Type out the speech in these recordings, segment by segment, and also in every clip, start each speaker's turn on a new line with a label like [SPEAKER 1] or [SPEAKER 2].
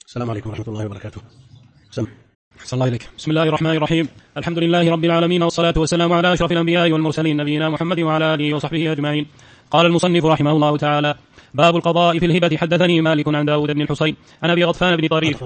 [SPEAKER 1] السلام عليكم ورحمة الله وبركاته. سم.
[SPEAKER 2] أحسن الله إليك. بسم الله الرحمن الرحيم. الحمد لله رب العالمين، والصلاة والسلام على أشرف الأنبياء والمرسلين نبينا محمد وعلى آله وصحبه أجمعين. قال المصنف رحمه الله تعالى: باب القضاء في الهبة. حدثني مالك عن داود بن الحصين عن أبي غطفان بن طريف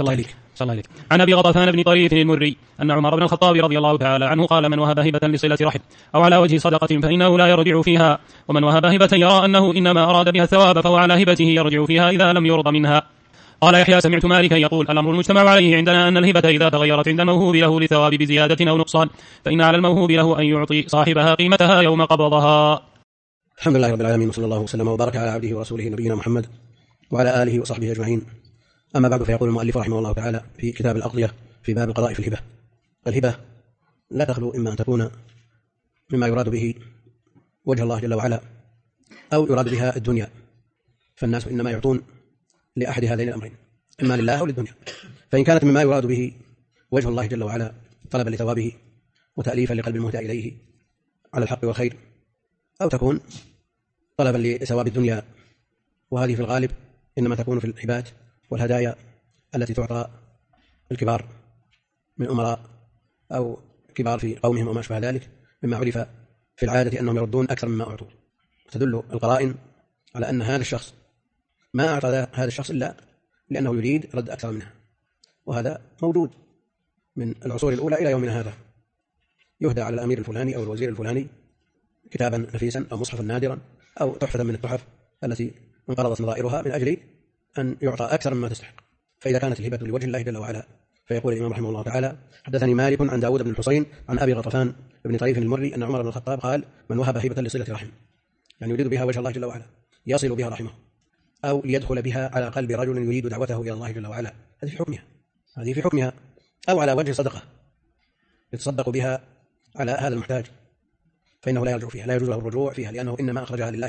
[SPEAKER 2] عن أبي غطفان بن طريف المري أن عمر بن الخطاب رضي الله تعالى عنه قال: من وهب هبة لصلة رحم أو على وجه صدقة فإنه لا يرجع فيها، ومن وهب هبة يرى أنه إنما أراد بها الثواب فهو على هبته يرجع فيها إذا لم يرض منها. قال يحيى: سمعت مالكا يقول: الأمر المجتمع عليه عندنا أن الهبة إذا تغيرت عند الموهوب له لثواب بزيادة أو نقصان فإن على الموهوب له أن يعطي صاحبها قيمتها يوم قبضها.
[SPEAKER 1] الحمد لله رب العالمين، وصلى الله وسلم وبارك على عبده ورسوله نبينا محمد وعلى آله وصحبه أجمعين. أما بعد، فيقول المؤلف رحمه الله تعالى في كتاب الأقضية في باب القضاء في الهبة: الهبة لا تخلو إما أن تكون مما يراد به وجه الله جل وعلا أو يراد بها الدنيا، فالناس إنما يعطون لأحد هذين الأمرين، إما لله أو للدنيا. فإن كانت مما يراد به وجه الله جل وعلا طلبا لثوابه وتأليفا لقلب المهدى إليه على الحق والخير، أو تكون طلبا لثواب الدنيا، وهذه في الغالب إنما تكون في الهبات والهدايا التي تعطى الكبار من أمراء أو كبار في قومهم وما أشبه ذلك، مما عرف في العادة أنهم يردون أكثر مما أعطوا. تدل القرائن على أن هذا الشخص ما أعطى هذا الشخص إلا لأنه يريد رد أكثر منها، وهذا موجود من العصور الأولى إلى يومنا هذا. يهدى على الأمير الفلاني أو الوزير الفلاني كتابا نفيسا أو مصحفا نادرا أو تحفة من التحف التي انقرضت نظائرها من أجل أن يعطى أكثر مما تستحق. فإذا كانت الهبة لوجه الله جل وعلا، فيقول الإمام رحمه الله تعالى: حدثني مالك عن داود بن الحصين عن أبي غطفان بن طريف المري أن عمر بن الخطاب قال: من وهب هبة لصلة رحم، يعني يريد بها وجه الله جل وعلا، يصل بها رحمه، أو ليدخل بها على قلب رجل يريد دعوته إلى الله جل وعلا، هذه في حكمها، أو على وجه صدقة يتصدق بها على هذا المحتاج، فإنه لا يرجع فيها، لا يجوز له الرجوع فيها، لأنه إنما أخرجها لله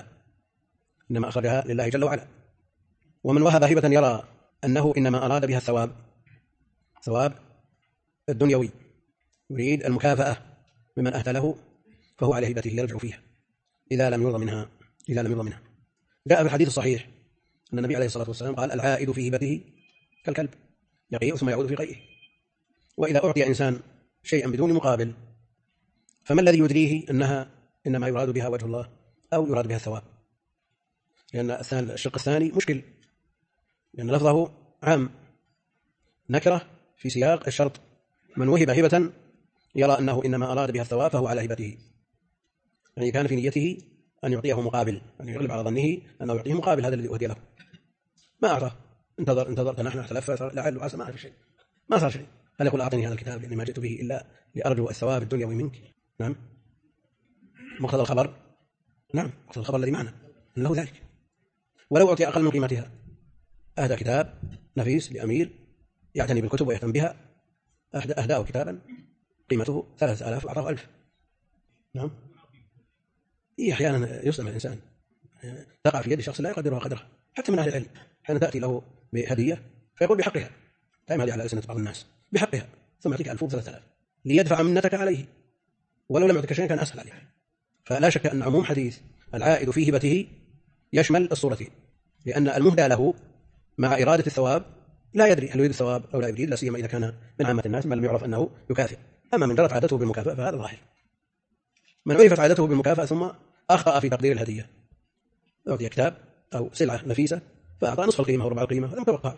[SPEAKER 1] جل وعلا. ومن وهب هبة يرى أنه إنما أراد بها ثواب الدنيوي، يريد المكافأة ممن أهدى له، فهو على هبته يرجع فيها إذا لم يرضى منها. جاء في الحديث الصحيح أن النبي عليه الصلاة والسلام قال: العائد في هبته كالكلب يقيء ثم يعود في قيئه. وإذا أعطي إنسان شيئا بدون مقابل، فما الذي يدريه أنها إنما يراد بها وجه الله أو يراد بها الثواب؟ لأن الشق الثاني مشكل، لأن لفظه عام نكرة في سياق الشرط: من وهب هبة يرى أنه إنما أراد بها الثواب فهو على هبته، يعني كان في نيته أن يعطيه مقابل، أن يغلب على ظنه أنه يعطيه مقابل هذا الذي أهدي له. ما أعطاه، انتظرت نحن تلفت لعل وعسى، ما أعرف شيء، ما صار شيء. هل يقول: أعطني هذا الكتاب لأني ما جئت به إلا لأرجو الثواب الدنيوي منك؟ نعم، مقتضى الخبر، نعم، مقتضى الخبر الذي معنا أنه ذلك. ولو أعطي أقل من قيمتها، أهدى كتاب نفيس لأمير يعتني بالكتب ويهتم بها، أهداه كتابا قيمته 3000 وأعطاه 1000. نعم، أحيانا يسلم الإنسان، تقع في يد شخص لا يقدرها قدرها، حتى من أهل العلم. حين تأتي له بهدية فيقول: بحقها، دائما هذه على ألسنة بعض الناس، بحقها، ثم يعطيك 1000 و3000 ليدفع منتك عليه، ولو لم يعطيك شيئا كان أسهل عليه. فلا شك أن عموم حديث العائد في هبته يشمل الصورتين، لأن المهدى له مع إرادة الثواب لا يدري هل يريد الثواب أو لا يريد، لا سيما إذا كان من عامة الناس من لم يعرف أنه يكافئ. أما من جرت عادته بالمكافأة فهذا ظاهر. من عرفت عادته بالمكافأة ثم أخطأ في تقدير الهدية، أعطي كتاب أو سلعة نفيسة فأعطى نصف القيمة أو ربع القيمة، هذا متوقع،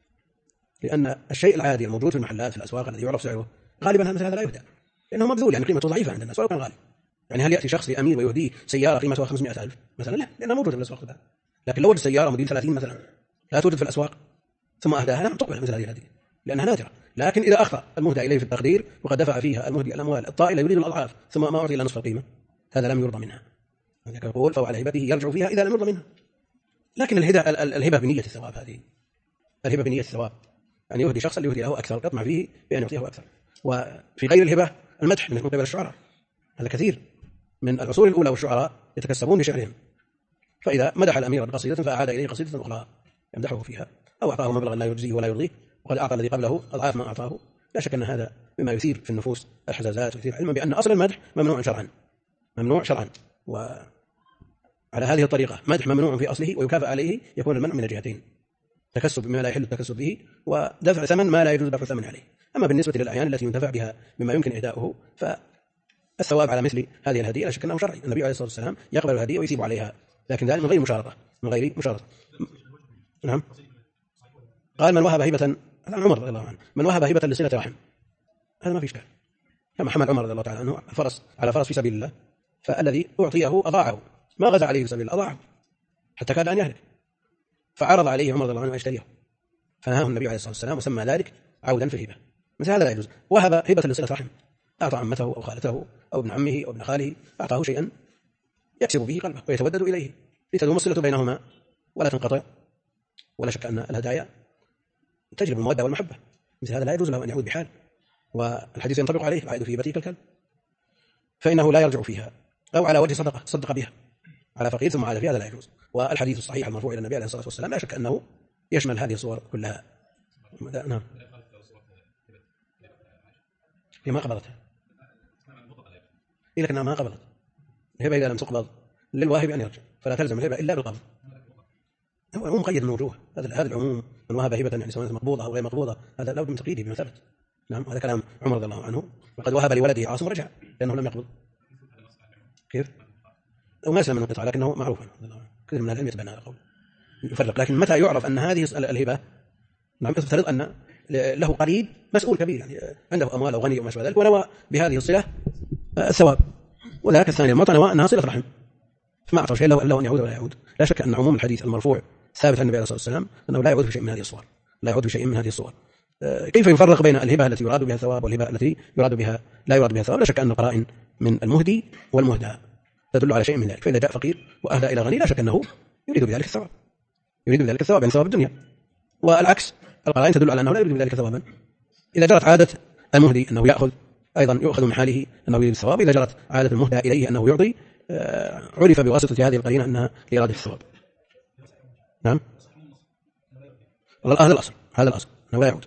[SPEAKER 1] لأن الشيء العادي الموجود في المحلات في الأسواق الذي يعرف سعره غالبا مثل هذا لا يهدى، لأنه مبذول، يعني قيمته ضعيفة عند الناس ولو كان غالي. يعني هل يأتي شخص لأمير ويهديه سيارة قيمتها 500,000 مثلا؟ لا، لأنها موجودة في الأسواق. لكن لو وجد سيارة موديل 30 مثلا لا توجد في الأسواق ثم أهداها، نعم تقبل مثل هذه الهدية لأنها نادرة. لكن إذا أخطأ المهدى إليه في التقدير وقد دفع فيها المهدي الأموال الطائلة يريد الأضعاف ثم ما أعطي إلا نصف القيمة، هذا لم يرضى منها. يقول: فهو على هبته يرجع فيها إذا لم يرضى منها. لكن الهبة بنية الثواب، هذه الهبة بنية الثواب، يعني يهدي شخصا ليهدي له أكثر، يطمع فيه بأن يعطيه أكثر. وفي غير الهبة المدح من قبل الشعراء، هذا كثير من العصور الأولى والشعراء يتكسبون بشعرهم، فإذا مدح الأمير بقصيدة فأعاد إليه قصيدة أخرى يمدحه فيها، أو أعطاه مبلغا لا يجزيه ولا يرضيه وقد أعطى الذي قبله أضعاف ما أعطاه. لا شك أن هذا مما يثير في النفوس الحزازات، ويثير علما بأن أصل المدح ممنوع شرعا، وعلى هذه الطريقة مدح ممنوع في أصله ويكافئ عليه، يكون المنع من الجهتين، تكسب بما لا يحل التكسب به، ودفع ثمن ما لا يجوز دفع ثمن عليه. أما بالنسبة للأعيان التي ينتفع بها بما يمكن إهداؤه فالثواب على مثل هذه الهدية لا شك أنه شرعي. النبي عليه الصلاة والسلام يقبل الهدية ويثيب عليها، لكن ذلك من غير مشارطة. نعم. قال من وهب هبة، عمر رضي الله عنه، من وهب هبة لصلة رحم، هذا ما في إشكال. كما حمل عمر رضي الله تعالى عنه الفرس على فرس في سبيل الله، فالذي أعطيه أضاعه، ما غزا عليه في سبيل الله، أضاعه حتى كاد أن يهلك، فعرض عليه عمر رضي الله عنه أن يشتريه، فنهاه النبي عليه الصلاة والسلام وسمى ذلك عودا في الهبة. مثل هذا لا يجوز. وهب هبة لصلة رحم، أعطى عمته أو خالته أو ابن عمه أو ابن خاله، أعطاه شيئا يكسب به قلبه ويتودد إليه لتدوم الصلة بينهما ولا تنقطع. ولا شك أن الهدايا تجلب المودة والمحبة، مثل هذا لا يجوز له أن يعود بحال، والحديث ينطبق عليه: العائد في هبته كالكلب، فإنه لا يرجع فيها، أو على وجه صدقة صدق بها على فقير ثم عاد فيها، هذا لا يجوز. والحديث الصحيح المرفوع إلى النبي عليه الصلاة والسلام لا شك أنه يشمل هذه الصور كلها. نعم. هي ما قبضتها، لكنها ما قبضت. الهبة إذا لم تقبض للواهب أن يرجع، فلا تلزم الهبة إلا بالقبض. هو مقيد من وجوه، هذا العموم من وهب هبة يعني سواء مقبوضة أو غير مقبوضة، هذا لا بد من تقييده بما ثبت. نعم. هذا كلام عمر رضي الله عنه. وقد وهب لولده عاصم رجع لأنه لم يقبض. كيف؟ أو ما سلم من القطع، لكنه معروف كثير من العلم يتبنى هذا القول يفرق. لكن متى يعرف أن هذه الهبة، نعم، يفترض أن له قريب مسؤول كبير، يعني عنده أموال أو غني أو ما شابه ذلك، ونوى بهذه الصلة الثواب. وذاك الثاني المعطى نوى أنها صلة رحم، فما أعطى شيء له أن يعود ولا يعود. لا شك أن عموم الحديث المرفوع ثابت عن النبي عليه الصلاة والسلام أنه لا يعود في شيء من هذه الصور، كيف يفرق بين الهبة التي يراد بها الثواب والهبة التي لا يراد بها الثواب؟ لا شك أن القرائن من المهدي والمهدى تدل على شيء من ذلك. فإذا جاء فقير وأهدى إلى غني لا شك أنه يريد بذلك الثواب، يعني ثواب الدنيا. والعكس، القرائن تدل على أنه لا يريد بذلك ثوابا. إذا جرت عادة المهدي أنه يؤخذ من حاله أنه يريد الثواب، إذا جرت عادة المهدى إليه أنه يعطي، عرف بواسطة هذه القرينة أنها لإرادة الثواب. نعم. هذا الأصل أنه لا يعود.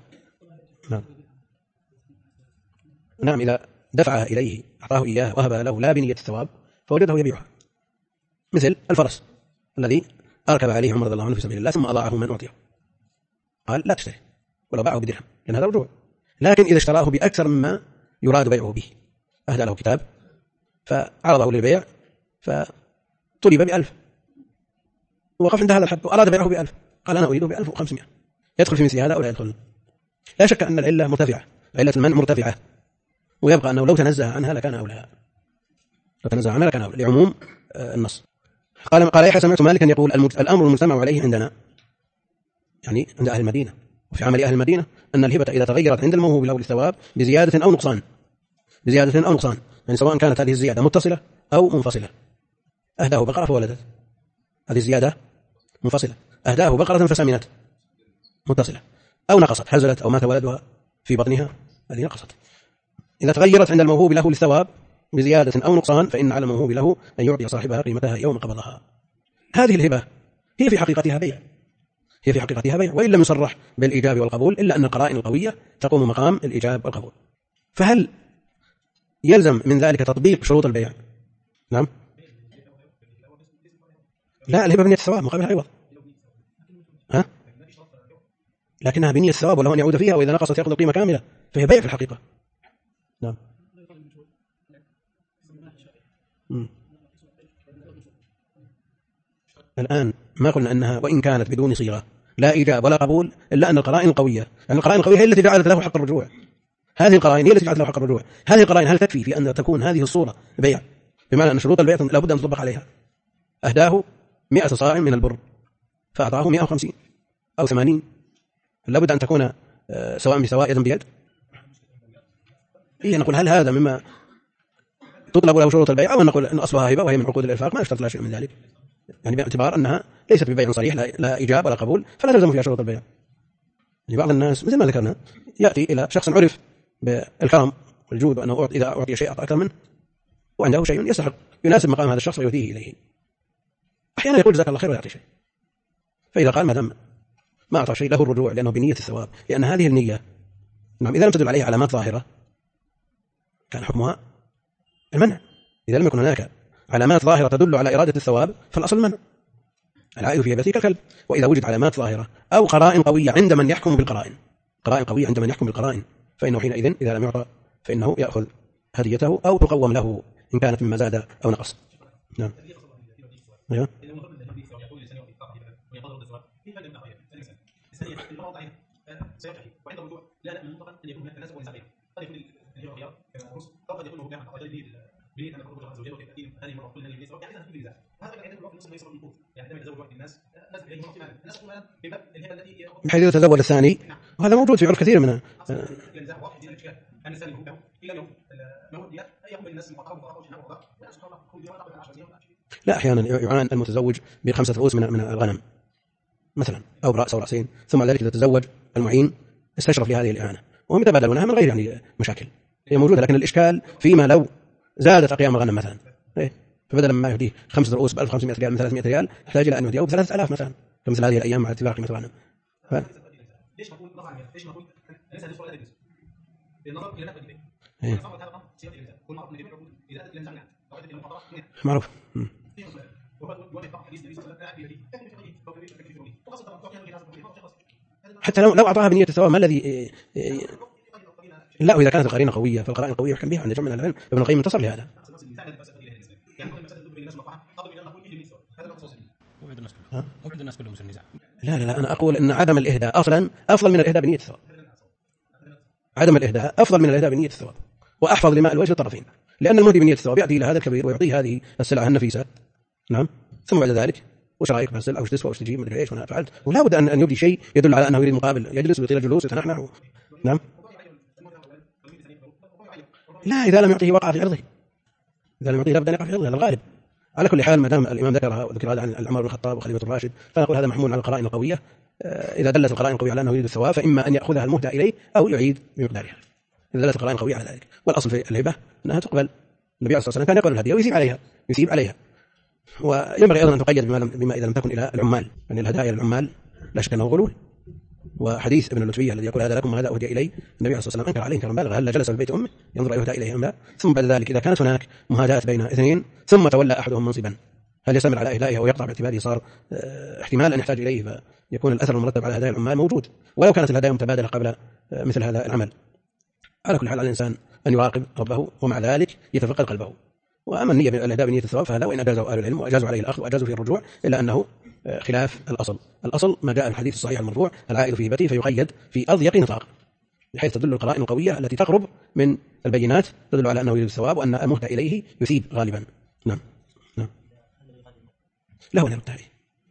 [SPEAKER 1] نعم. إذا دفعها إليه أعطاه إياه وهب له لا بنية الثواب فوجده يبيعها، مثل الفرس الذي أركب عليه عمر رضي الله عنه في سبيل الله ثم أضاعه من أعطيه، قال لا تشتري ولو باعه بدرهم، لأن هذا رجوع. لكن إذا اشتراه بأكثر مما يراد بيعه به، أهدى له كتاب فعرضه للبيع فطلب ب1000، ووقف عند هذا الحد وأراد بيعه ب1000، قال أنا أريده ب1500، يدخل في مثل هذا أو لا يدخل؟ لا شك أن العلة مرتفعة، علة المنع مرتفعة، ويبقى أنه لو تنزه عنها لكان أولى، لعموم النص. قال يحيى سمعت مالكا يقول: الأمر المجتمع عليه عندنا، يعني عند أهل المدينة وفي عمل أهل المدينة، أن الهبة إذا تغيرت عند الموهوب له للثواب بزيادة أو نقصان، يعني سواء كانت هذه الزيادة متصلة أو منفصلة. أهداه بقرة فولدت، هذه الزيادة منفصلة. أهداه بقرة فسمنت، متصلة. أو نقصت، هزلت أو مات ولدها في بطنها، هذه نقصت. إذا تغيرت عند الموهوب له للثواب بزيادة أو نقصان فإن على الموهوب له أن يعطي صاحبها قيمتها يوم قبضها. هذه الهبة هي في حقيقتها بيع، وإن لم يصرح بالإيجاب والقبول، إلا أن القرائن القوية تقوم مقام الإيجاب والقبول. فهل يلزم من ذلك تطبيق شروط البيع؟ نعم. لا، الهبة بنية الثواب مقابل عوض، لكنها بنية الثواب وله أن يعود فيها، وإذا نقصت يأخذ القيمة كاملة، فهي بيع في الحقيقة. نعم. الآن ما قلنا أنها وإن كانت بدون صيغة لا إيجاب ولا قبول، إلا أن القرائن القوية، يعني القرائن القوية هي التي جعلت له حق الرجوع. هذه القرائن هي التي جعلت له حق الرجوع. هذه القرائن هل تكفي في أن تكون هذه الصورة بيع؟ بمعنى أن شروط البيع لابد أن تطبق عليها. أهداه 100 صاع من البر فأعطاه 150 أو 80، لابد أن تكون سواء بسواء يدا بيد. نقول هل هذا مما تطلب له شروط البيع، أو نقول أن أصلها هبة وهي من عقود الإرفاق ما اشترط لا شيء من ذلك، يعني باعتبار أنها ليست ببيع صريح لا إيجاب ولا قبول، فلا تلزم فيها شروط البيع. يعني بعض الناس مثل ما ذكرنا يأتي إلى شخص عرف بالكرم والجود، وأنه إذا أعطي شيء أعطى أكثر منه، وعنده شيء يستحق يناسب مقام هذا الشخص ويؤتيه إليه، أحيانا يقول جزاك الله خير ويعطي شيء. فإذا قال ما دام ما أعطى شيء له الرجوع لأنه بنية الثواب، لأن هذه النية نعم إذا لم تدل عليها علامات ظاهرة كان حكمها المنع. إذا لم يكن هناك علامات ظاهرة تدل على إرادة الثواب فالأصل المنع. العائد في هبته كالكلب. وإذا وجد علامات ظاهرة أو قرائن قوية عند من يحكم بالقرائن، قرائن قوية عند من يحكم بالقرائن، فإنه حينئذ إذا لم يعطى فإنه يأخذ هديته أو تقوم له إن كانت مما زاد أو نقص. نعم. أيوه. بحيث يتزوج الثاني، وهذا موجود في عرف كثير منها. لا، أحيانا يعان المتزوج ب5 رؤوس من الغنم مثلا، أو برأس أو رأسين، ثم على ذلك إذا تزوج المعين استشرف لهذه الإعانة، وهم يتبادلونها من غير يعني مشاكل، هي موجودة. لكن الإشكال فيما لو زادت أقيام الغنم مثلا، فبدلا ما يهديه 5 رؤوس ب1500 ريال من 300 ريال، يحتاج إلى أن يهديه ب3000 مثلا، كمثل هذه الأيام مع اتفاق قيمة الغنم. معروف. حتى لو أعطاها بنية الثواب، ما الذي لا، وإذا كانت القرينة قوية فالقرائن قوية يحكم بها عند جمع من العلم. ابن القيم انتصر لهذا. لا أنا أقول أن عدم الإهداء أصلا أفضل من الإهداء بنية الثواب. عدم الإهداء أفضل من الإهداء بنية الثواب، وأحفظ لماء الوجه الطرفين، لأن المهدي بنية الثواب يعطي إلى هذا الكبير ويعطيه هذه السلعة النفيسة. نعم. ثم بعد ذلك وش رأيك بالسلعة، وش تسوى، وش تجيب، مدري إيش، وأنا فعلت، ولا بد أن يبدي شيء يدل على أنه يريد مقابل، يجلس ويطيل الجلوس ويتنحنح. نعم. لا، إذا لم يعطيه وقع في عرضه، إذا لم يعطيه لابد أن يقع في عرضه، هذا الغالب. على كل حال ما دام الإمام ذكرها وذكر هذا عن عمر بن الخطاب وخليفة الراشد، فنقول هذا محمول على القرائن القوية. إذا دلت القرائن القوية على أنه يريد الثواب فإما أن يأخذها المهدى إليه أو يعيد بمقدارها، إذا دلت القرائن القوية على ذلك. والأصل في الهبة أنها تقبل. النبي عليه الصلاة والسلام كان يقبل الهدية ويثيب عليها. وينبغي أيضا أن تقيد بما إذا لم تكن إلى العمال، يعني الهدايا للعمال لا شك أنه غلول. وحديث ابن اللتبية الذي يقول هذا لكم وهذا أهدي إلي، النبي عليه الصلاة والسلام أنكر عليه إنكارا بالغا، هل جلس في بيت أمه ينظر أيهدى إليه أم لا؟ ثم بعد ذلك إذا كانت هناك مهادات بين اثنين ثم تولى أحدهم منصبا، هل يستمر على إهدائها ويقطع باعتباره صار احتمال أن يحتاج إليه، فيكون الأثر المرتب على هدايا العمال موجود ولو كانت الهدايا متبادلة قبل مثل هذا العمل. على كل حال على الإنسان أن يراقب ربه ومع ذلك يتفقد قلبه. وأما النية بالإهداء بنية الثواب فهذا وإن أجازه أهل العلم وأجازوا عليه الأخذ وأجازوا فيه الرجوع، إلا أنه خلاف الأصل ما جاء في الحديث الصحيح المرفوع العائد في هبته فيقيد في أضيق نطاق، بحيث تدل القرائن القوية التي تقرب من البينات تدل على أنه يريد الثواب وأن المهدى إليه يثيب غالبا. نعم. لا ولا يرد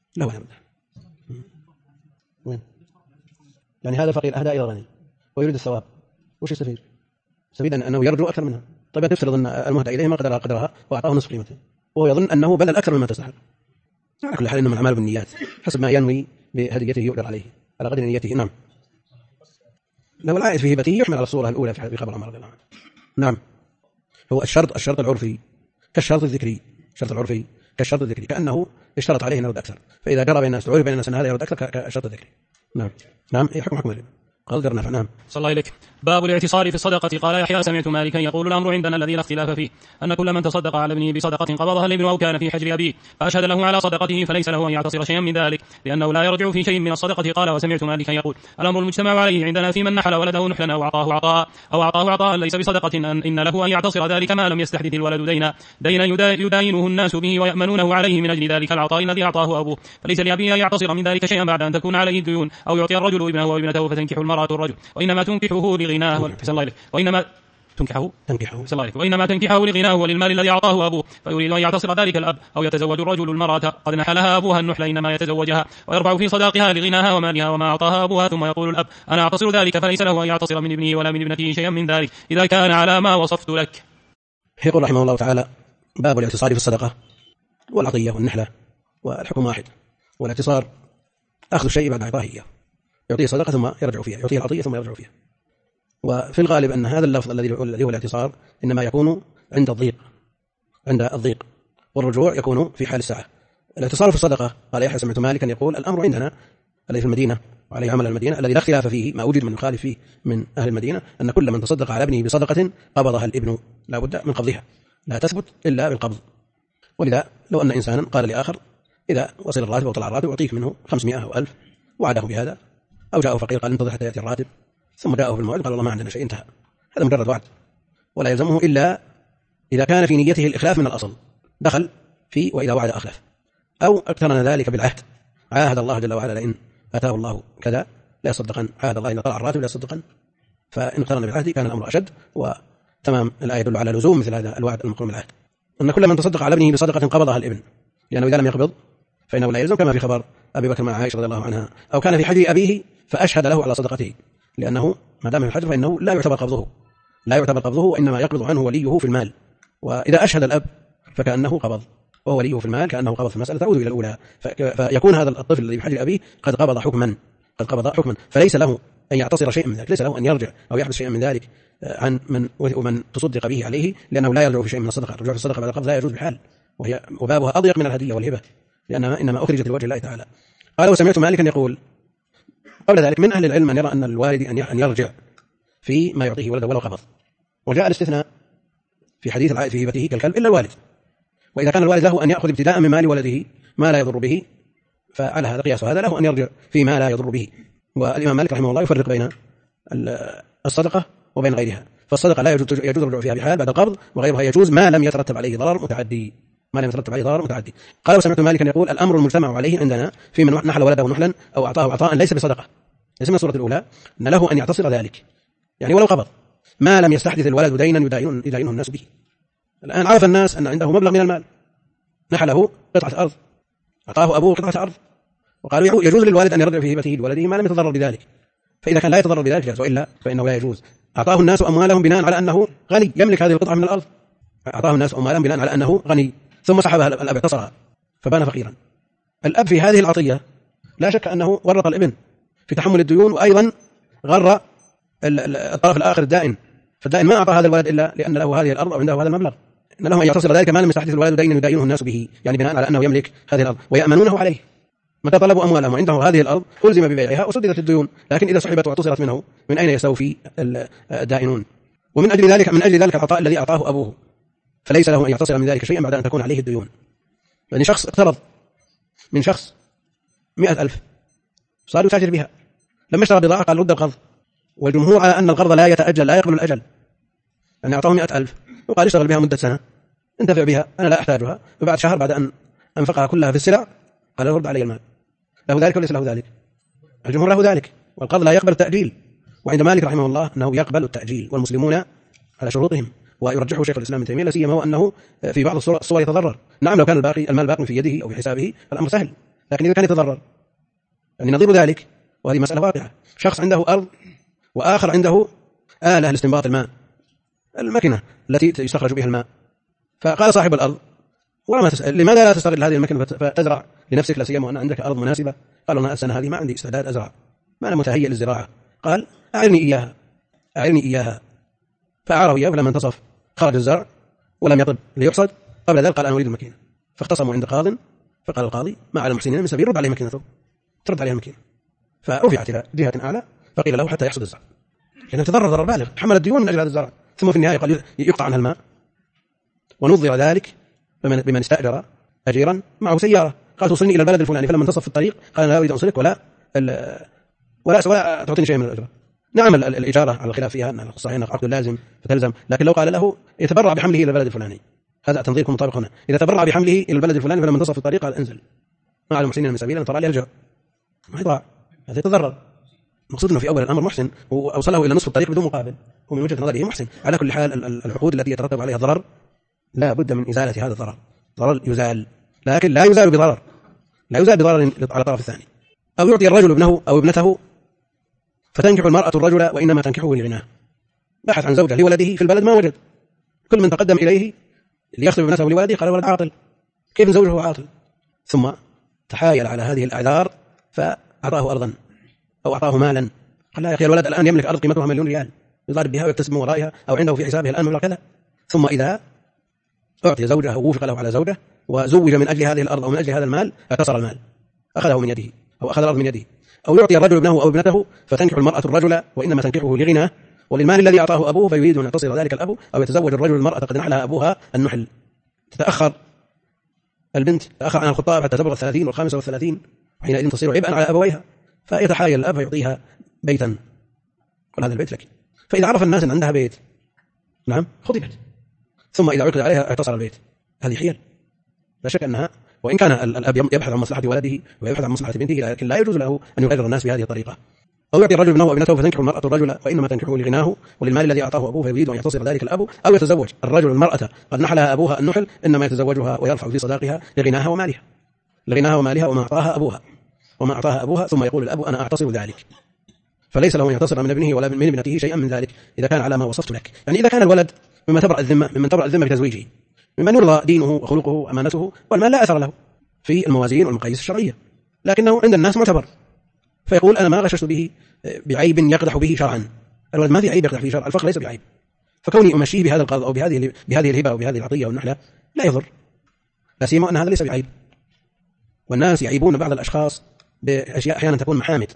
[SPEAKER 1] وين؟ يعني هذا فقير أهدى إلى غني ويريد الثواب، وش يستفيد؟ يستفيد أنه يرجو أكثر منها. طيب تفترض أن المهدى إليه ما قدرها وأعطاه نصف قيمته وهو يظن أنه بذل أكثر مما تستحق. على كل حال إنما الأعمال بالنيات، حسب ما ينوي بهديته يؤجر عليه على قدر نيته. نعم. لو العائد في هبته يحمل على الصورة الأولى في خبر عمر رضي الله عنه. نعم. هو الشرط العرفي كالشرط الذكري، الشرط العرفي كالشرط الذكري، كأنه اشترط عليه أن يرد أكثر، فإذا جرى بين الناس وعرف بين الناس أن هذا يرد أكثر كالشرط الذكري. نعم. حكم الربا. قال درنا. نعم.
[SPEAKER 2] صلى الله عليك. باب الاعتصار في الصدقة. قال يحيى سمعت مالكا يقول الأمر عندنا الذي لا اختلاف فيه أن كل من تصدق على ابنه بصدقة قبضها الابن أو كان في حجر أبيه فأشهد له على صدقته فليس له أن يعتصر شيئا من ذلك لأنه لا يرجع في شيء من الصدقة. قال وسمعت مالكا يقول الأمر المجتمع عليه عندنا في من نحل ولده نحلا أو أعطاه عطاء ليس بصدقة إن له أن يعتصر ذلك ما لم يستحدث الولد دينا يداينه الناس به ويأمنونه عليه من أجل ذلك العطاء الذي أعطاه أبوه، فليس لأبيه أن يعتصر من ذلك شيئا بعد أن تكون عليه الديون أو يعطي الرجل ابنه وابنته فتنكح المرأة الرجل وإنما تنكحه لغناه وإنما تنكحه لغناه وللمال الذي أعطاه أبوه، فيريد أن يعتصر ذلك الأب أو يتزوج الرجل المرأة قد نحلها أبوها النحل إنما يتزوجها ويربع في صداقها لغناها ومالها وما أعطاها أبوها، ثم يقول الأب أنا أعتصر ذلك، فليس له أن يعتصر من ابنه ولا من ابنته شيئا من ذلك إذا كان على ما وصفت لك.
[SPEAKER 1] يقول رحمه الله تعالى باب الاعتصار في الصدقة والعطية والنحلة، والحكم واحد، والاعتصار أخذ الشيء بعد إعطائه إياه، يعطيه صدقة ثم يرجع فيها، يعطيه العطية ثم يرجع فيها. وفي الغالب أن هذا اللفظ الذي هو الاعتصار إنما يكون عند الضيق والرجوع يكون في حال السعة. الاعتصار في الصدقة قال يحيى سمعت مالكا يقول الأمر عندنا الذي في المدينة وعليه عمل المدينة الذي لا خلاف فيه ما وجد من يخالف فيه من أهل المدينة أن كل من تصدق على ابنه بصدقة قبضها الابن لا بد من قبضها، لا تثبت إلا بالقبض. ولذا لو أن إنسانا قال لآخر إذا وصل الراتب أو طلع الراتب أعطيك منه 500 أو 1000، وعده بهذا. أو جاءه فقير قال انتظر حتى يأتي الراتب، ثم جاءه في الموعد قال والله ما عندنا شيء، انتهى. هذا مجرد وعد، ولا يلزمه إلا إذا كان في نيته الإخلاف من الأصل، دخل في وإذا وعد أخلف، أو اقترن ذلك بالعهد، عاهد الله جل وعلا لئن أتاه الله كذا لا يصدقن، عاهد الله إذا طلع الراتب لا يصدقن، فإن اقترن بالعهد كان الأمر أشد. وتمام الآية يدل على لزوم مثل هذا الوعد المقرون بالعهد، أن كل من تصدق على ابنه بصدقة قبضها الابن، لأنه إذا لم يقبض فإنه لا يلزم، كما في خبر أبي بكر مع عائشة رضي الله عنها، أو كان في حجر أبيه فأشهد له على صدقته، لأنه ما دام في الحجر فإنه لا يعتبر قبضه، وإنما يقبض عنه وليه في المال. وإذا أشهد الأب فكأنه قبض، وهو وليه في المال كأنه قبض في المسألة، تعود إلى الأولى، فيكون هذا الطفل الذي في حجر أبيه قد قبض حكما، فليس له أن يعتصر شيئا من ذلك، ليس له أن يرجع أو يحبس شيئا من ذلك عن من تصدق به عليه، لأنه لا يرجع في شيء من الصدقة. الرجوع في الصدقة بعد القبض لا يجوز بحال، وبابها أضيق من الهدية والهبة، لأنها إنما أخرجت لوجه الله تعالى. قال وسمعت مالكا يقول قبل ذلك من أهل العلم من يرى أن الوالد أن يرجع في ما يعطيه ولده ولو قبض، وجاء الاستثناء في حديث العائد في هبته كالكلب إلا الوالد، وإذا كان الوالد له أن يأخذ ابتداء من مال ولده ما لا يضر به، فعلى هذا قياس هذا له أن يرجع فيما لا يضر به. والإمام مالك رحمه الله يفرق بين الصدقة وبين غيرها، فالصدقة لا يجوز الرجوع فيها بحال بعد القبض، وغيرها يجوز ما لم يترتب عليه ضرر متعدي. قال وسمعت مالكا يقول الأمر المجتمع عليه عندنا في من نحل ولده نحلا أو أعطاه عطاء ليس بصدقة، ليس من الصورة الأولى، أن له أن يعتصر ذلك، يعني ولو قبض ما لم يستحدث الولد دينا يداينه الناس به. الآن عرف الناس أن عنده مبلغ من المال، نحله قطعة أرض، أعطاه أبوه قطعة أرض، وقالوا يجوز للوالد أن يرجع في هبته لولده ما لم يتضرر بذلك، فإذا كان لا يتضرر بذلك جاز، وإلا فإنه لا يجوز. أعطاه الناس أموالهم بناء على أنه غني يملك هذه القطعة من الأرض، أعطاه الناس أموالهم بناء على أنه غني، ثم سحبها الأب اعتصرها فبان فقيرا. الأب في هذه العطية لا شك أنه ورط الابن في تحمل الديون، وأيضا غر الطرف الآخر الدائن، فالدائن ما أعطى هذا الولد إلا لأن له هذه الأرض أو عنده هذا المبلغ، إن له أن يعتصر ذلك ما لم يستحدث الولد دينا يداينه الناس به، يعني بناء على أنه يملك هذه الأرض ويأمنونه عليه، متى طلبوا أموالهم وعنده هذه الأرض ألزم ببيعها وسددت الديون، لكن إذا سحبت واعتصرت منه من أين يستوفي الدائنون؟ ومن أجل ذلك العطاء الذي أعطاه أبوه، فليس له أن يعتصر من ذلك شيئا بعد أن تكون عليه الديون. يعني شخص اقترض من شخص 100,000 صار يتاجر بها، لما اشترى بضاعة قال رد القرض، والجمهور على أن القرض لا يتأجل لا يقبل الأجل، يعني أعطاه 100,000 وقال اشتغل بها مدة سنة انتفع بها أنا لا أحتاجها، وبعد شهر بعد أن أنفقها كلها في السلع قال رد علي المال، له ذلك وليس له ذلك؟ الجمهور له ذلك، والقرض لا يقبل التأجيل، وعند مالك رحمه الله أنه يقبل التأجيل، والمسلمون على شروطهم، ويرجحه شيخ الإسلام ابن تيمية لا سيما وأنه في بعض الصور يتضرر. نعم لو كان المال باقي في يده أو في حسابه الأمر سهل، لكن إذا كان يتضرر يعني نظير ذلك، وهذه مسألة واقعة، شخص عنده أرض وآخر عنده آلة لاستنباط الماء، المكنة التي يستخرج بها الماء، فقال صاحب الأرض لماذا لا تستغل هذه المكنة فتزرع لنفسك لا سيما وأن عندك أرض مناسبة؟ قال أنا السنة هذه ما عندي استعداد أزرع، ما أنا متهيئ للزراعة، قال أعرني إياها فأعره إياه، فلما انتصف خرج الزرع ولم يطب ليحصد، قبل ذلك قال أنا أريد المكينة، فاختصموا عند قاض، فقال القاضي ما على المحسنين من سبيل، رد عليه مكينته، ترد عليه المكينة، فرفعت إلى جهة أعلى فقيل له حتى يحصد الزرع، لأنه تضرر ضرر بالغ، حمل الديون من أجل هذا الزرع، ثم في النهاية قال يقطع عنها الماء. ونظر ذلك بمن استأجر أجيرا معه سيارة، قال توصلني إلى البلد الفلاني، فلما انتصف في الطريق قال أنا لا أريد أوصلك ولا تعطيني شيء من الأجرة. نعم الإجارة على الخلاف فيها أن الصحيح أنه عقد لازم فتلزم، لكن لو قال له يتبرع بحمله إلى البلد الفلاني، هذا تنظيركم مطابق هنا، إذا تبرع بحمله إلى البلد الفلاني فلما انتصف في الطريق قال انزل ما على المحسنين من سبيل أن ترى لي يرجع، ما يطلع، هذا يتضرر. المقصود أنه في أول الأمر محسن وأوصله إلى نصف الطريق بدون مقابل، ومن وجهة نظره محسن. على كل حال العقود التي يترتب عليها ضرر لا بد من إزالة هذا الضرر، ضرر يزال، لكن لا يزال بضرر على الطرف الثاني. أو يعطي الرجل ابنه أو ابنته فتنكح المرأة الرجل وإنما تنكحه لغناه، بحث عن زوجة لولده في البلد ما وجد، كل من تقدم إليه ليخطب ابنته لولده قال ولد عاطل، كيف زوجه عاطل؟ ثم تحايل على هذه الأعذار فأعطاه أرضا أو أعطاه مالا، قال لا يا أخي الولد الآن يملك أرض قيمتها 1,000,000 ريال يضارب بها ويكتسب من ورائها، أو عنده في حسابه الآن مبلغ كذا، ثم إذا أعطي زوجة أو وفق له على زوجة وزوج من أجل هذه الأرض أو من أجل هذا المال اعتصر المال، أخذه من يده أو أخذ الأرض من يده. أو يعطي الرجل ابنه أو ابنته فتنكح المرأة الرجل وإنما تنكحه لغناه وللمال الذي أعطاه أبوه، فيريد أن يعتصر ذلك الأب، أو يتزوج الرجل المرأة قد نحلها أبوها النحل، تتأخر البنت تأخر عن الخطاب حتى تبلغ 30 و35، وحينئذ تصير عبئا على أبويها، فيتحايل الأب فيعطيها بيتا، قل هذا البيت لك. فإذا عرف الناس أن عندها بيت، نعم، خطبت، ثم إذا عقد عليها اعتصر البيت، هذه حيل لا شك أنها، وإن كان الأب يبحث عن مصلحة ولده ويبحث عن مصلحة بنته، لكن لا يجوز له أن يغرر الناس بهذه الطريقة. أو يعطي الرجل ابنه وابنته فتنكح المرأة الرجل، وإنما تنكحه لغناه وللمال الذي أعطاه أبوه، فيريد أن يعتصر ذلك الأب. أو يتزوج الرجل المرأة قد نحلها أبوها النحل، إنما يتزوجها ويرفع في صداقها لغناها ومالها وما أعطاها أبوها، ثم يقول الأب أنا أعتصر ذلك، فليس له أن يعتصر من ابنه ولا من ابنته شيئا من ذلك إذا كان على ما وصفت لك. يعني إذا كان الولد ممن تبرأ الذمة بتزويجه، ممن يرضى دينه وخلقه وأمانته، والمال لا أثر له في الموازين والمقاييس الشرعية، لكنه عند الناس معتبر، فيقول أنا ما غششت به بعيب يقدح به شرعا. الولد ما في عيب يقدح به شرعا، الفقر ليس بعيب، فكوني أمشيه بهذا القرض أو بهذه الهبة أو بهذه العطية والنحلة لا يضر، لا سيما أن هذا ليس بعيب. والناس يعيبون بعض الأشخاص بأشياء أحيانا تكون محامد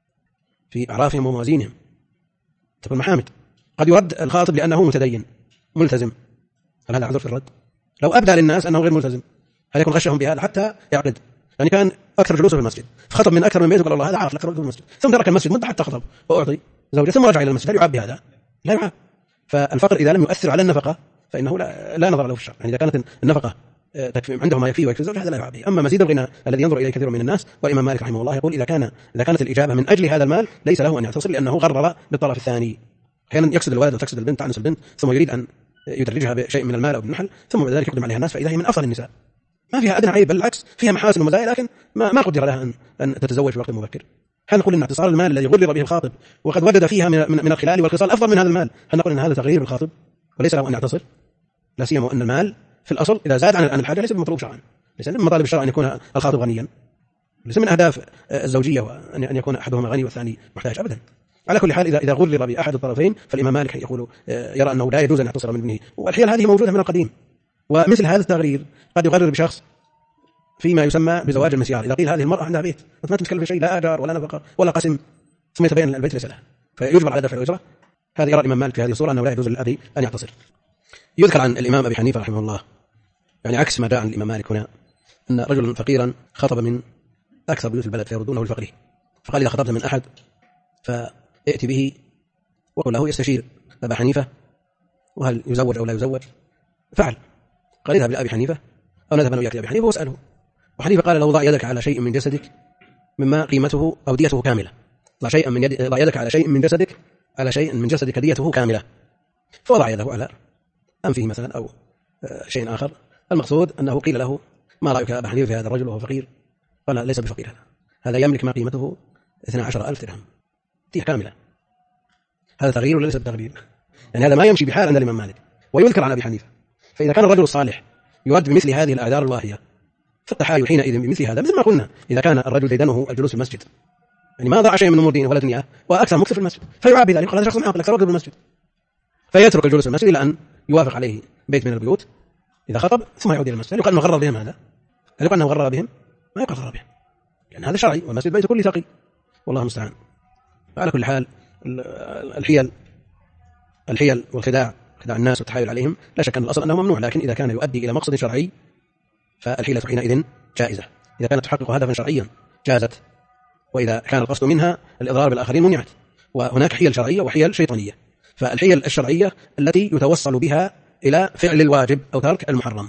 [SPEAKER 1] في أعرافهم وموازينهم، تكون محامد. قد يرد الخاطب لأنه متدين ملتزم، هل هذا عذر في الرد؟ لو أبدى للناس أنه غير ملتزم، هل يكون غشهم بهذا حتى يعقد؟ يعني كان أكثر جلوسه في المسجد، فخطب من أكثر من بيت، وقال الله هذا عارف لك رجل في المسجد، ثم ترك المسجد مدة حتى خطب وأعطي زوجة، ثم رجع إلى المسجد، هل يعاب بهذا؟ لا يعاب. فالفقر إذا لم يؤثر على النفقة فإنه لا نظر له في الشرع. يعني إذا كانت النفقة عنده ما يكفيه ويكفي الزوج، هذا لا يعاب به. أما مزيد الغنى الذي ينظر إليه كثير من الناس، والإمام مالك رحمه الله يقول إذا كانت الإجابة من أجل هذا المال ليس له أن يعتصر، لأنه غرر بالطرف الثاني. أحيانا يقصد الولد وتقصد البنت، تعنس البنت، ثم يريد أن يدرجها بشيء من المال أو بالنحل، ثم بعد ذلك يقدم عليها الناس، فإذا هي من أفضل النساء ما فيها أدنى عيب، بل بالعكس فيها محاسن ومزايا، لكن ما قدر لها أن تتزوج في وقت مبكر. هل نقول إن اعتصار المال الذي غرر به الخاطب وقد وجد فيها من الخلال والخصال أفضل من هذا المال، هل نقول إن هذا تغرير بالخاطب وليس له أن يعتصر؟ لا سيما أن المال في الأصل إذا زاد عن الحاجة ليس بمطلوب شرعا، ليس من مطالب الشرع أن يكون الخاطب غنيا، ليس من أهداف الزوجية أن يكون أحدهما غني والثاني محتاج أبدا. على كل حال إذا غرر بأحد الطرفين، فالإمام مالك يرى أنه لا يجوز أن يعتصر من ابنه. والحيل هذه موجودة من القديم، ومثل هذا التغرير قد يغرر بشخص فيما يسمى بزواج المسيار. إذا قيل هذه المرأة عندها بيت ما تتكلف في شيء، لا آجار ولا نفقة ولا قسم، ثم يتبين أن البيت ليس له، فيجبر على دفع الأجرة، هذا يرى الإمام مالك في هذه الصورة أنه لا يجوز للأبي أن يعتصر. يذكر عن الإمام أبي حنيفة رحمه الله، يعني عكس ما جاء عن الإمام مالك هنا، أن رجلا فقيرا خطب من أكثر بيوت البلد فيردونه لفقره، فقال إذا خطبت من أحد فائت به وقل له يستشير أبا حنيفة وهل يزوج أو لا يزوج، فعل، قال اذهب لأبي حنيفة أو نذهب وياك لأبي حنيفة واسأله. وحنيفة قال لو ضع يدك على شيء من جسدك مما قيمته أو ديته كاملة، ضع يدك على شيء من جسدك ديته كاملة، فوضع يده على أنفه مثلا أو شيء آخر. المقصود أنه قيل له ما رأيك يا أبا حنيفة في هذا الرجل وهو فقير؟ قال ليس بفقير، هذا يملك ما قيمته 12,000 درهم دية كاملة. هذا تغيير ولا ليس بتغيير؟ يعني هذا ما يمشي بحال عند الإمام مالك. ويذكر عن أبي حنيفة، فإذا كان الرجل الصالح يرد بمثل هذه الأعذار الواهية، فالتحايل حينئذ بمثل هذا، مثل ما قلنا إذا كان الرجل ديدنه الجلوس في المسجد، يعني ما ضاع شيء من أمور دينه ولا دنياه وأكثر مكثر في المسجد، فيعاب ذلك، قال هذا شخص عاقل أكثر وقت بالمسجد، فيترك الجلوس في المسجد إلى أن يوافق عليه بيت من البيوت إذا خطب ثم يعود إلى المسجد. هل يقال أنه غرر بهم؟ هذا هل يقال أنه غرر بهم؟ ما يقال غرر بهم، لأن هذا شرعي، والمسجد بيت كل تقي، والله المستعان. على كل حال الحيل والخداع، خداع الناس والتحايل عليهم، لا شك أن الأصل أنه ممنوع، لكن إذا كان يؤدي إلى مقصد شرعي فالحيلة حينئذ جائزة. إذا كانت تحقق هدفا شرعيا جازت، وإذا كان القصد منها الإضرار بالآخرين منعت. وهناك حيل شرعية وحيل شيطانية. فالحيل الشرعية التي يتوصل بها إلى فعل الواجب أو ترك المحرم،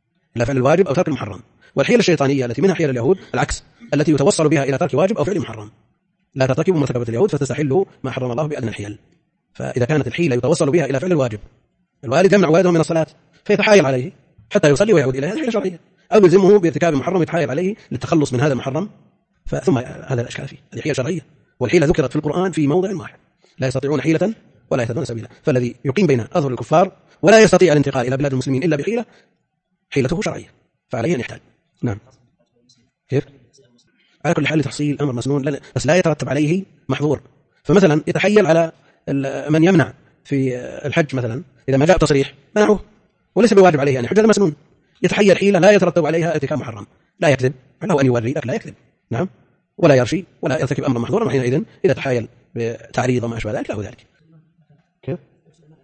[SPEAKER 1] والحيل الشيطانية التي منها حيل اليهود العكس، التي يتوصل بها إلى ترك واجب أو فعل محرم. لا ترتكبوا مرتكبة اليهود فتستحلوا ما حرم الله بأدنى الحيل. فإذا كانت الحيلة يتوصل بها إلى فعل الواجب، الوالد يمنع ولده من الصلاة فيتحايل عليه حتى يصلي ويعود إليها، هذه حيلة شرعية. أو يلزمه بارتكاب محرم يتحايل عليه للتخلص من هذا المحرم، ثم هذا الأشكال فيه، هذه حيلة شرعية. والحيلة ذكرت في القرآن في موضع واحد، لا يستطيعون حيلة ولا يهتدون سبيلا. فالذي يقيم بين أظهر الكفار ولا يستطيع الانتقال إلى بلاد المسلمين إلا بحيلة، حيلته شرعية، فعليه أن يحتاج. نعم. كيف؟ على كل حال تحصيل أمر مسنون، بس لا يترتب عليه محظور. فمثلا يتحيل على من يمنع في الحج مثلا، إذا ما جاء تصريح منعه وليس بواجب عليه أن يحج، هذا مسنون. يتحيل حيلة لا يترتب عليها ارتكاب محرم، لا يكذب، له أن يوري لك لا يكذب، نعم، ولا يرشي ولا يرتكب أمر محظورا، وحينئذ إذا تحايل بتعريض وما أشبه ذلك له ذلك. كيف؟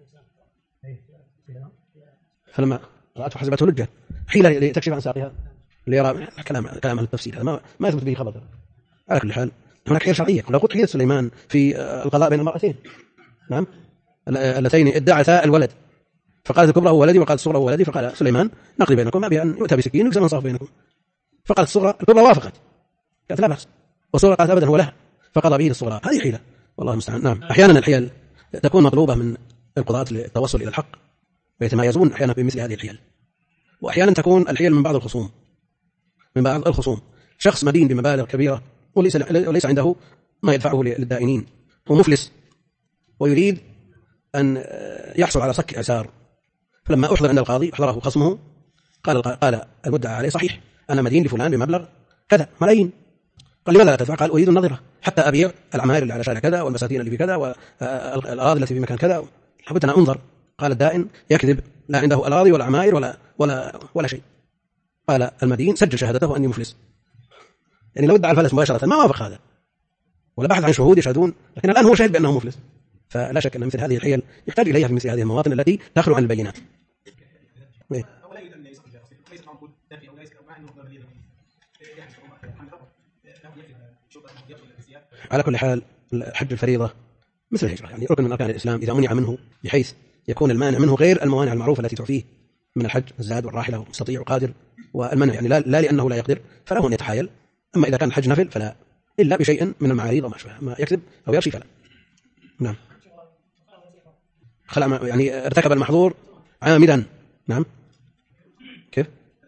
[SPEAKER 1] فلما رأته حسبته لجة، حيلة لتكشف عن ساقها، اللي يرى كلام أهل التفسير هذا ما يثبت به خبر. على كل حال هناك حيل شرعية. لو قلت حيل سليمان في القضاء بين المرأتين، نعم، اللتين ادعتا الولد، فقالت الكبرى هو ولدي وقالت الصغرى هو ولدي، فقال سليمان نقضي بينكم بأن يؤتى بسكين ويكسر الانصاف بينكم. فقالت الصغرى، الكبرى وافقت قالت لا بأس، والصغرى قالت أبدا هو لها، فقضى به الصغرى. هذه حيلة والله المستعان. نعم، أحيانا الحيل تكون مطلوبة من القضاة للتوصل إلى الحق، ويتميزون أحيانا في مثل هذه الحيل. وأحيانا تكون الحيل من بعض الخصوم، شخص مدين بمبالغ كبيرة وليس عنده ما يدفعه للدائنين، هو مفلس ويريد أن يحصل على صك إعسار، فلما أحضر عند القاضي أحضره خصمه قال المدعى عليه صحيح أنا مدين لفلان بمبلغ كذا ملايين، قال لماذا لا تدفع؟ قال أريد النظرة حتى أبيع العماير اللي على شارع كذا والبساتين اللي في كذا والأراضي التي في مكان كذا، لابد أن أنظر. قال الدائن يكذب، لا عنده الأراضي ولا عماير ولا شيء. قال المدين سجل شهادته أني مفلس، يعني لو ادعى الفلس مباشرة ما وافق هذا ولا بحث عن شهود يشهدون، لكن الآن هو شهد بأنه مفلس. فلا شك أن مثل هذه الحيل يحتاج إليها في مثل هذه المواطن التي تخلو عن البينات. على كل حال حج الفريضة مثل الهجرة، يعني ركن من أركان الإسلام إذا منع منه بحيث يكون المانع منه غير الموانع المعروفة التي تعفيه من الحج، الزاد والراحلة ومستطيع وقادر، والمنع يعني لا لأنه لا يقدر فله أن يتحايل. أما إذا كان الحج نفل فلا، إلا بشيء من المعاريض وما شابه، ما يكذب أو يرشي فلا. نعم، خلع يعني ارتكب المحظور عامدا. نعم، كيف؟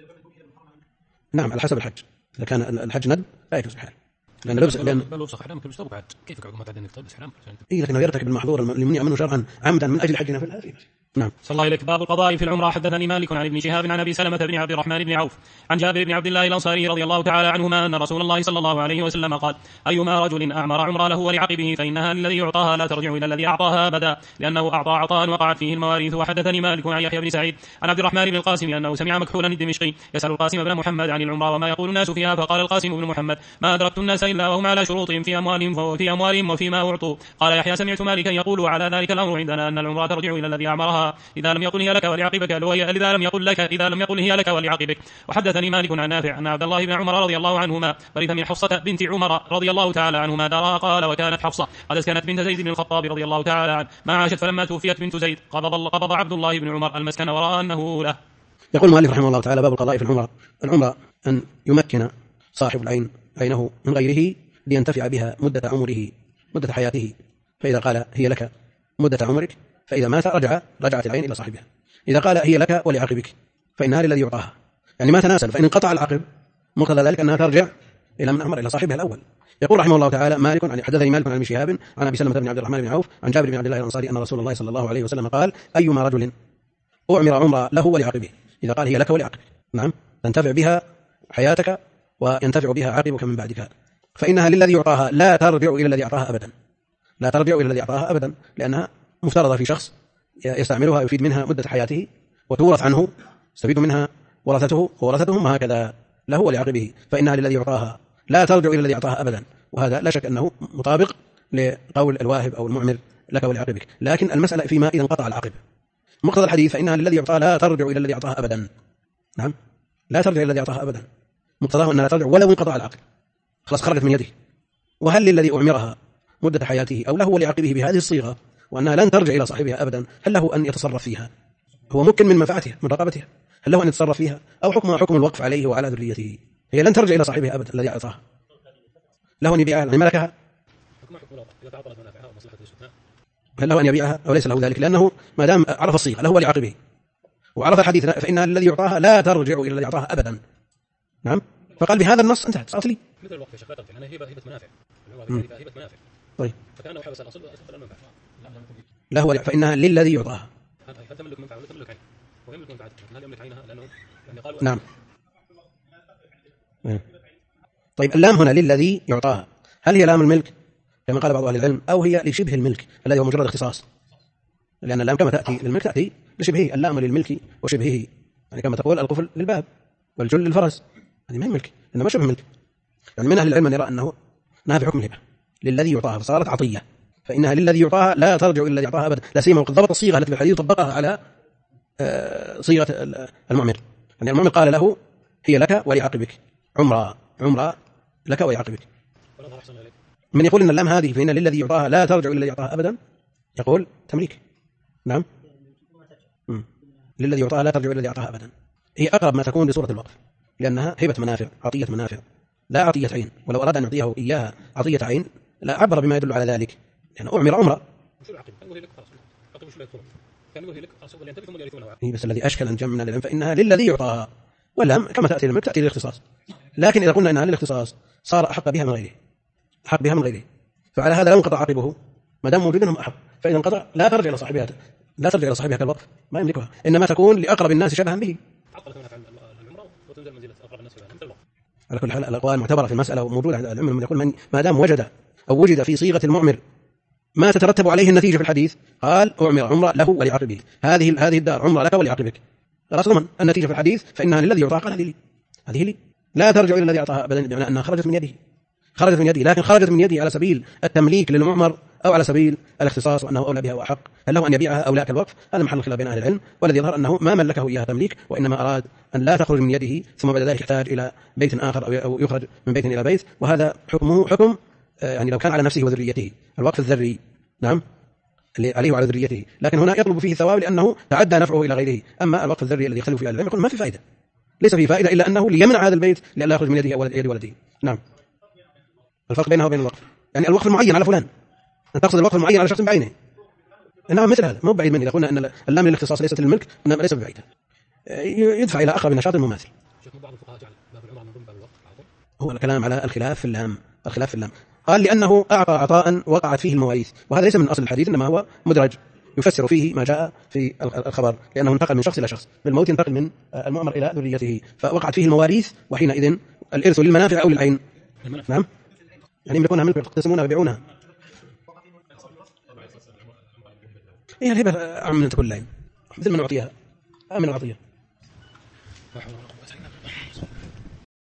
[SPEAKER 1] نعم، على حسب الحج. إذا كان الحج ندب لا يجوز الحال، لأن
[SPEAKER 2] لبس حرام كل مستوى بعد كيف يقعد ما تعدين بس حرام.
[SPEAKER 1] لكنه يرتكب المحظور اللي منع منه شرعا عمدا من أجل حج نفل هذه. نعم.
[SPEAKER 2] صلى الله إليك. باب القضاء في العمرة. حدثني مالك عن ابن شهاب عن أبي سلمة بن عبد الرحمن بن عوف عن جابر بن عبد الله الأنصاري رضي الله تعالى عنهما أن رسول الله صلى الله عليه وسلم قال أيما رجل أعمر عمرة له ولعقبه فإنها للذي يعطاها لا ترجع إلى الذي أعطاها أبدا، لأنه أعطى عطاء وقعت فيه المواريث. وحدثني مالك عن يحيى بن سعيد عن عبد الرحمن بن القاسم أنه سمع مكحولا الدمشقي يسأل القاسم بن محمد عن العمرة وما يقول الناس فيها، فقال القاسم بن محمد ما أدركت الناس إلا وهم على شروطهم في أموالهم وفيما أعطوا. قال يحيى سمعت مالكا يقول على ذلك الأمر عندنا أن العمرة ترجع إلى الذي أعمرها إذا لم يقل هي لك ولعقبك، إذا لم يقل هي لك ولعقبك. وحدثني مالك عن نافع أن عبد الله بن عمر رضي الله عنهما ورث من حفصة بنت عمر رضي الله تعالى عنهما دارها. قال وكانت حفصة قد اسكنت بنت زيد بن الخطاب رضي الله تعالى عنه ما عاشت، فلما توفيت بنت زيد قبض عبد الله بن عمر المسكن ورأى أنه له.
[SPEAKER 1] يقول المؤلف رحمه الله تعالى باب القضاء في العمرة. العمرة أن يمكن صاحب العين عينه من غيره لينتفع بها مدة حياته، فإذا قال هي لك مدة عمرك فإذا مات رجعت العين إلى صاحبها. إذا قال هي لك ولعقبك فإنها للذي يعطاها، يعني ما تناسل، فإن انقطع العقب مقتضى ذلك أنها ترجع إلى من أعمر إلى صاحبها الأول. يقول رحمه الله تعالى حدثني مالك عن ابن شهاب عن أبي سلمة بن عبد الرحمن بن عوف عن جابر بن عبد الله الأنصاري أن رسول الله صلى الله عليه وسلم قال أيما رجل أعمر عمرة له ولعقبه، إذا قال هي لك ولعقبك، نعم، تنتفع بها حياتك وينتفع بها عقبك من بعدك، فإنها للذي يعطاها لا ترجع إلى الذي أعطاها أبدا، لأنها مفترضة في شخص يستعملها يفيد منها مدة حياته وتورث عنه، يستفيد منها ورثته وورثتهم، وهكذا له ولعقبه، فإنها للذي يعطاها لا ترجع إلى الذي أعطاها أبدا. وهذا لا شك أنه مطابق لقول الواهب أو المعمر لك ولعقبك، لكن المسألة فيما إذا انقطع العقب. مقتضى الحديث فإنها للذي يعطاها لا ترجع إلى الذي أعطاها أبدا، نعم، لا ترجع إلى الذي أعطاها أبدا، مقتضاه أنها لا ترجع ولو انقطع العقب، خلاص خرجت من يده. وهل للذي أعمرها مدة حياته أو له ولعقبه بهذه الصيغة وأنها لن ترجع إلى صاحبها أبدا، هل له أن يتصرف فيها؟ هو ممكن من منفعتها من رقبتها، هل له أن يتصرف فيها أو حكم الوقف عليه وعلى ذريته؟ هي لن ترجع إلى صاحبها أبدا الذي أعطاها، له أن يبيعها يعني ملكها، هل له أن يبيعها أو ليس له ذلك؟ لأنه ما دام عرف الصيغة له ولعقبه وعرف الحديث فإنها الذي يعطاها لا ترجع إلى الذي أعطاها أبدا، نعم، فقال بهذا النص انتهت، صارت لي
[SPEAKER 2] مثل الوقف يا شيخ، أنا هبة منافع، هبة منافع،
[SPEAKER 1] طيب
[SPEAKER 2] فكان حبس الأصل وأدخل المنفعة
[SPEAKER 1] له فإنها للذي يعطاها،
[SPEAKER 2] هل تملك منفعة ولا تملك عين؟ ويملك منفعتها، هل يملك عينها؟ لأنه قالوا
[SPEAKER 1] نعم. طيب اللام هنا للذي يعطاها، هل هي لام الملك كما قال بعض أهل العلم أو هي لشبه الملك الذي هو مجرد اختصاص؟ لأن اللام كما تأتي للملك تأتي لشبهه، اللام للملك وشبهه، يعني كما تقول القفل للباب والجل للفرس، هذه ما هي ملك إنما شبه ملك. يعني من أهل العلم من يرى أنه نافع حكم الهبة للذي يعطاها فصارت عطية، فإنها للذي يعطاها لا ترجع إلى الذي يعطاها أبدا، لا سيما وقد ضبط الصيغة التي في الحديث طبقها على صيغة المعمر. يعني المعمر قال له هي لك ولعقبك، عمرة لك ولعقبك. من يقول إن اللام هذه فإن للذي يعطاها لا ترجع إلى الذي يعطاها أبدا يقول تمليك. نعم، للذي يعطاها لا ترجع إلى الذي يعطاها أبدا، هي أقرب ما تكون لصورة الوقف، لأنها هبة منافع، عطية منافع، لا عطية عين. ولو أراد أن يعطيه إياها عطية عين لا عبر بما يدل على ذلك، لأن أعمر عمرة. بس الذي أشكل أن جمعنا للعلم فإنها للذي يعطاها، واللام كما تأتي للملك تأتي للاختصاص، لكن إذا قلنا إنها للاختصاص صار أحق بها من غيره، فعلى هذا لو انقطع عقبه ما دام موجود منهم أحق، فإذا انقطع لا ترجع إلى صاحبها كالوقف، ما يملكها، إنما تكون لأقرب الناس شبها به. على كل حال الأقوال معتبرة في المسألة وموجودة عند العلم. من يقول ما دام وجد في صيغة المعمر ما تترتب عليه النتيجة في الحديث قال أعمر عمرة له ولعقبه، هذه الدار عمرة لك ولعقبك، خلاص ضمن النتيجة في الحديث فإنها للذي يعطاها قال هذه لي لا ترجع إلى الذي أعطاها أبدا، بمعنى أنها خرجت من يده، لكن خرجت من يده على سبيل التمليك للمعمر أو على سبيل الاختصاص وأنه أولى بها وأحق. هل له أن يبيعها أو لا كالوقف؟ هذا محل خلاف بين أهل العلم، والذي يظهر أنه ما ملكه إياها تمليك، وإنما أراد أن لا تخرج من يده ثم بعد ذلك يحتاج إلى بيت آخر أو يخرج من بيت إلى بيت، وهذا حكمه حكم يعني لو كان على نفسه وذريته، الوقف الذري نعم اللي عليه وعلى ذريته، لكن هنا يطلب فيه الثواب لأنه تعدى نفعه إلى غيره. أما الوقف الذري الذي يختلف فيه العلم يقول ما في فائدة، ليس فيه فائدة إلا أنه ليمنع هذا البيت لئلا يخرج من يده أو يد ولده. نعم، الفرق بينه وبين الوقف يعني الوقف المعين على فلان، أنت تقصد الوقف المعين على شخص بعينه، إنما مثل هذا مو بعيد منه. إذا قلنا أن اللام للاختصاص ليست للملك إنما ليس ببعيدة، يدفع إلى أقرب نشاط مماثل. هو الكلام على الخلاف في اللام، قال لأنه أعطى عطاء وقعت فيه المواريث، وهذا ليس من أصل الحديث إنما هو مدرج يفسر فيه ما جاء في الخبر، لأنه انتقل من شخص إلى شخص، بالموت ينتقل من المؤمر إلى ذريته، فوقعت فيه المواريث، وحينئذ الإرث للمنافع أو للعين. نعم، يعني يملكونها ملك يقتسمونها ويبيعونها. هي الهبة أعم من تكون العين، مثل ما نعطيها من العطية.